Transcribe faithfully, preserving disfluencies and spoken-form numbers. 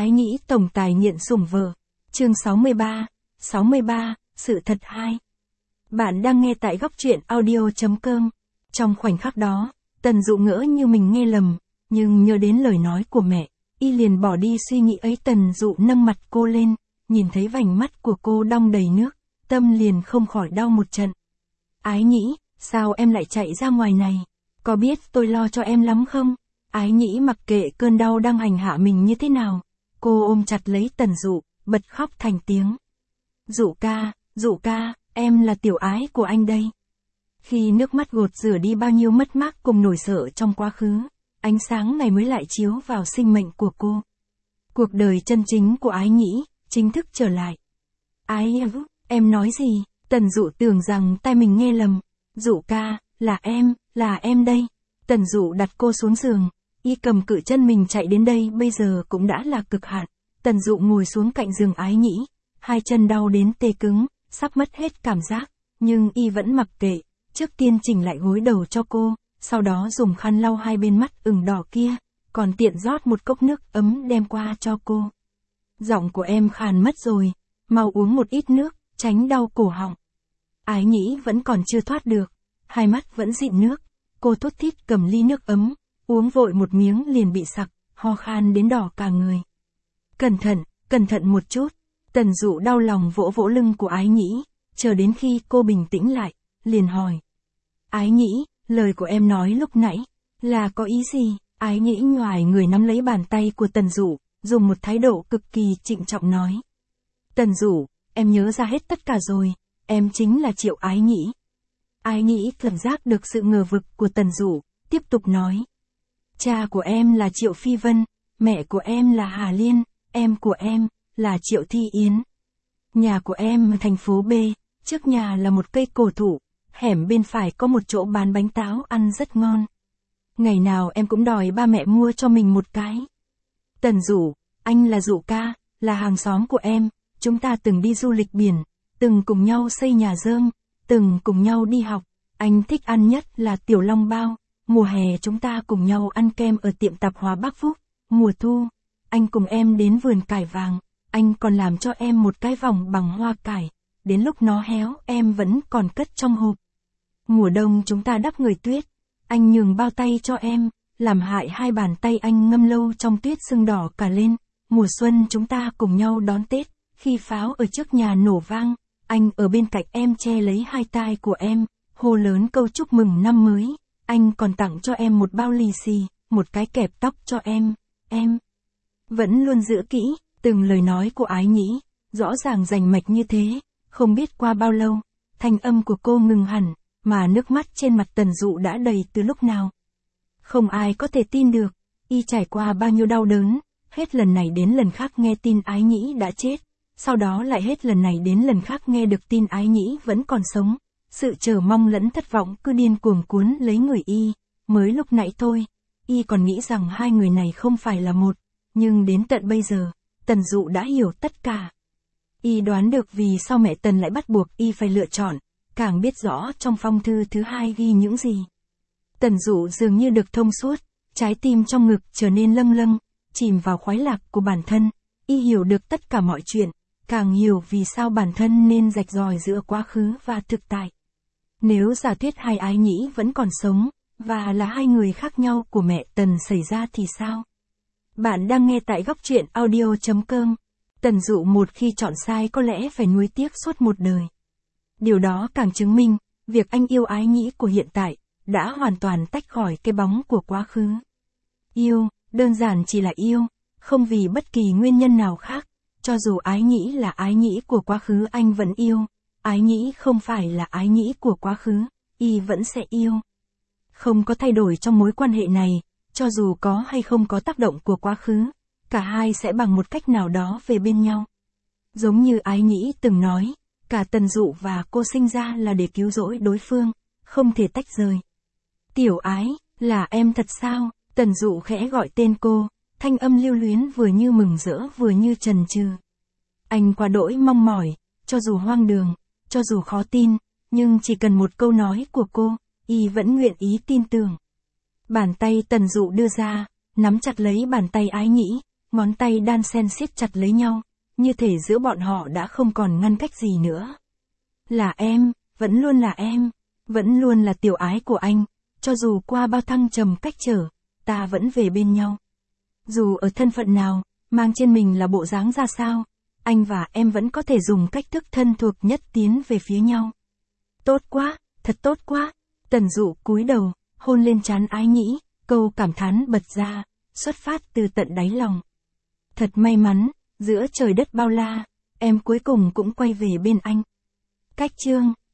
Ái Nhĩ tổng tài nghiện sủng vợ. Chương sáu mươi ba. sáu mươi ba, sự thật hai. Bạn đang nghe tại góc truyện audio chấm com. Trong khoảnh khắc đó, Tần Dụ ngỡ như mình nghe lầm, nhưng nhớ đến lời nói của mẹ, y liền bỏ đi suy nghĩ ấy. Tần Dụ nâng mặt cô lên, nhìn thấy vành mắt của cô đong đầy nước, tâm liền không khỏi đau một trận. Ái Nhĩ, sao em lại chạy ra ngoài này? Có biết tôi lo cho em lắm không? Ái Nhĩ mặc kệ cơn đau đang hành hạ mình như thế nào, cô ôm chặt lấy Tần Dụ, bật khóc thành tiếng. Dụ ca, Dụ ca, em là tiểu ái của anh đây. Khi nước mắt gột rửa đi bao nhiêu mất mát cùng nỗi sợ trong quá khứ, ánh sáng này mới lại chiếu vào sinh mệnh của cô. Cuộc đời chân chính của Ái Nhĩ chính thức trở lại. Ái, em nói gì? Tần Dụ tưởng rằng tai mình nghe lầm. Dụ ca, là em, là em đây. Tần Dụ đặt cô xuống giường, y cầm cự chân mình chạy đến đây bây giờ cũng đã là cực hạn. Tần Dụ ngồi xuống cạnh giường Ái Nhĩ, hai chân đau đến tê cứng, sắp mất hết cảm giác, nhưng y vẫn mặc kệ, trước tiên chỉnh lại gối đầu cho cô, sau đó dùng khăn lau hai bên mắt ửng đỏ kia, còn tiện rót một cốc nước ấm đem qua cho cô. Giọng của em khàn mất rồi, mau uống một ít nước, tránh đau cổ họng. Ái Nhĩ vẫn còn chưa thoát được, hai mắt vẫn dịn nước, cô thút thít cầm ly nước ấm, uống vội một miếng liền bị sặc, ho khan đến đỏ cả người. Cẩn thận, cẩn thận một chút. Tần Dụ đau lòng vỗ vỗ lưng của Ái Nhĩ, chờ đến khi cô bình tĩnh lại, liền hỏi. Ái Nhĩ, lời của em nói lúc nãy, là có ý gì? Ái Nhĩ nhoài người nắm lấy bàn tay của Tần Dụ, dùng một thái độ cực kỳ trịnh trọng nói. Tần Dụ, em nhớ ra hết tất cả rồi, em chính là Triệu Ái Nhĩ. Ái Nhĩ cảm giác được sự ngờ vực của Tần Dụ, tiếp tục nói. Cha của em là Triệu Phi Vân, mẹ của em là Hà Liên, em của em là Triệu Thi Yến. Nhà của em ở thành phố B, trước nhà là một cây cổ thụ, hẻm bên phải có một chỗ bán bánh táo ăn rất ngon. Ngày nào em cũng đòi ba mẹ mua cho mình một cái. Tần Dụ, anh là Dụ ca, là hàng xóm của em, chúng ta từng đi du lịch biển, từng cùng nhau xây nhà rơm, từng cùng nhau đi học, anh thích ăn nhất là tiểu long bao, mùa hè chúng ta cùng nhau ăn kem ở tiệm tạp hóa Bắc Phúc, mùa thu, anh cùng em đến vườn cải vàng, anh còn làm cho em một cái vòng bằng hoa cải, đến lúc nó héo em vẫn còn cất trong hộp. Mùa đông chúng ta đắp người tuyết, anh nhường bao tay cho em, làm hại hai bàn tay anh ngâm lâu trong tuyết sưng đỏ cả lên. Mùa xuân chúng ta cùng nhau đón Tết, khi pháo ở trước nhà nổ vang, anh ở bên cạnh em che lấy hai tai của em, hô lớn câu chúc mừng năm mới, anh còn tặng cho em một bao lì xì, một cái kẹp tóc cho em, em vẫn luôn giữ kỹ từng lời nói của Ái Nhĩ, rõ ràng rành mạch như thế. Không biết qua bao lâu, thanh âm của cô ngừng hẳn, mà nước mắt trên mặt Tần Dụ đã đầy từ lúc nào. Không ai có thể tin được, y trải qua bao nhiêu đau đớn, hết lần này đến lần khác nghe tin Ái Nhĩ đã chết, sau đó lại hết lần này đến lần khác nghe được tin Ái Nhĩ vẫn còn sống. Sự chờ mong lẫn thất vọng cứ điên cuồng cuốn lấy người y, mới lúc nãy thôi, y còn nghĩ rằng hai người này không phải là một, nhưng đến tận bây giờ, Tần Dụ đã hiểu tất cả. Y đoán được vì sao mẹ Tần lại bắt buộc y phải lựa chọn, càng biết rõ trong phong thư thứ hai ghi những gì. Tần Dụ dường như được thông suốt, trái tim trong ngực trở nên lâng lâng, chìm vào khoái lạc của bản thân, y hiểu được tất cả mọi chuyện, càng hiểu vì sao bản thân nên rạch ròi giữa quá khứ và thực tại. Nếu giả thuyết hai Ái Nhĩ vẫn còn sống, và là hai người khác nhau của mẹ Tần xảy ra thì sao? Bạn đang nghe tại góc truyện audio chấm com. Tần Dụ một khi chọn sai có lẽ phải nuối tiếc suốt một đời. Điều đó càng chứng minh, việc anh yêu Ái Nhĩ của hiện tại, đã hoàn toàn tách khỏi cái bóng của quá khứ. Yêu, đơn giản chỉ là yêu, không vì bất kỳ nguyên nhân nào khác, cho dù Ái Nhĩ là Ái Nhĩ của quá khứ anh vẫn yêu, Ái Nhĩ không phải là Ái Nhĩ của quá khứ, y vẫn sẽ yêu. Không có thay đổi trong mối quan hệ này, cho dù có hay không có tác động của quá khứ, cả hai sẽ bằng một cách nào đó về bên nhau. Giống như Ái Nhĩ từng nói, cả Tần Dụ và cô sinh ra là để cứu rỗi đối phương, không thể tách rời. Tiểu Ái, là em thật sao? Tần Dụ khẽ gọi tên cô, thanh âm lưu luyến vừa như mừng rỡ vừa như chần chừ. Anh quá đỗi mong mỏi, cho dù hoang đường, cho dù khó tin, nhưng chỉ cần một câu nói của cô, y vẫn nguyện ý tin tưởng. Bàn tay Tần Dụ đưa ra, nắm chặt lấy bàn tay Ái Nhĩ, Ngón tay đan xen siết chặt lấy nhau, như thể giữa bọn họ đã không còn ngăn cách gì nữa. Là em, vẫn luôn là em, vẫn luôn là tiểu ái của anh, cho dù qua bao thăng trầm cách trở, ta vẫn về bên nhau. Dù ở thân phận nào, mang trên mình là bộ dáng ra sao, anh và em vẫn có thể dùng cách thức thân thuộc nhất tiến về phía nhau. Tốt quá, thật tốt quá. Tần Dụ cúi đầu, hôn lên trán Ái Nhĩ, câu cảm thán bật ra, xuất phát từ tận đáy lòng. Thật may mắn, giữa trời đất bao la, em cuối cùng cũng quay về bên anh. Cách chương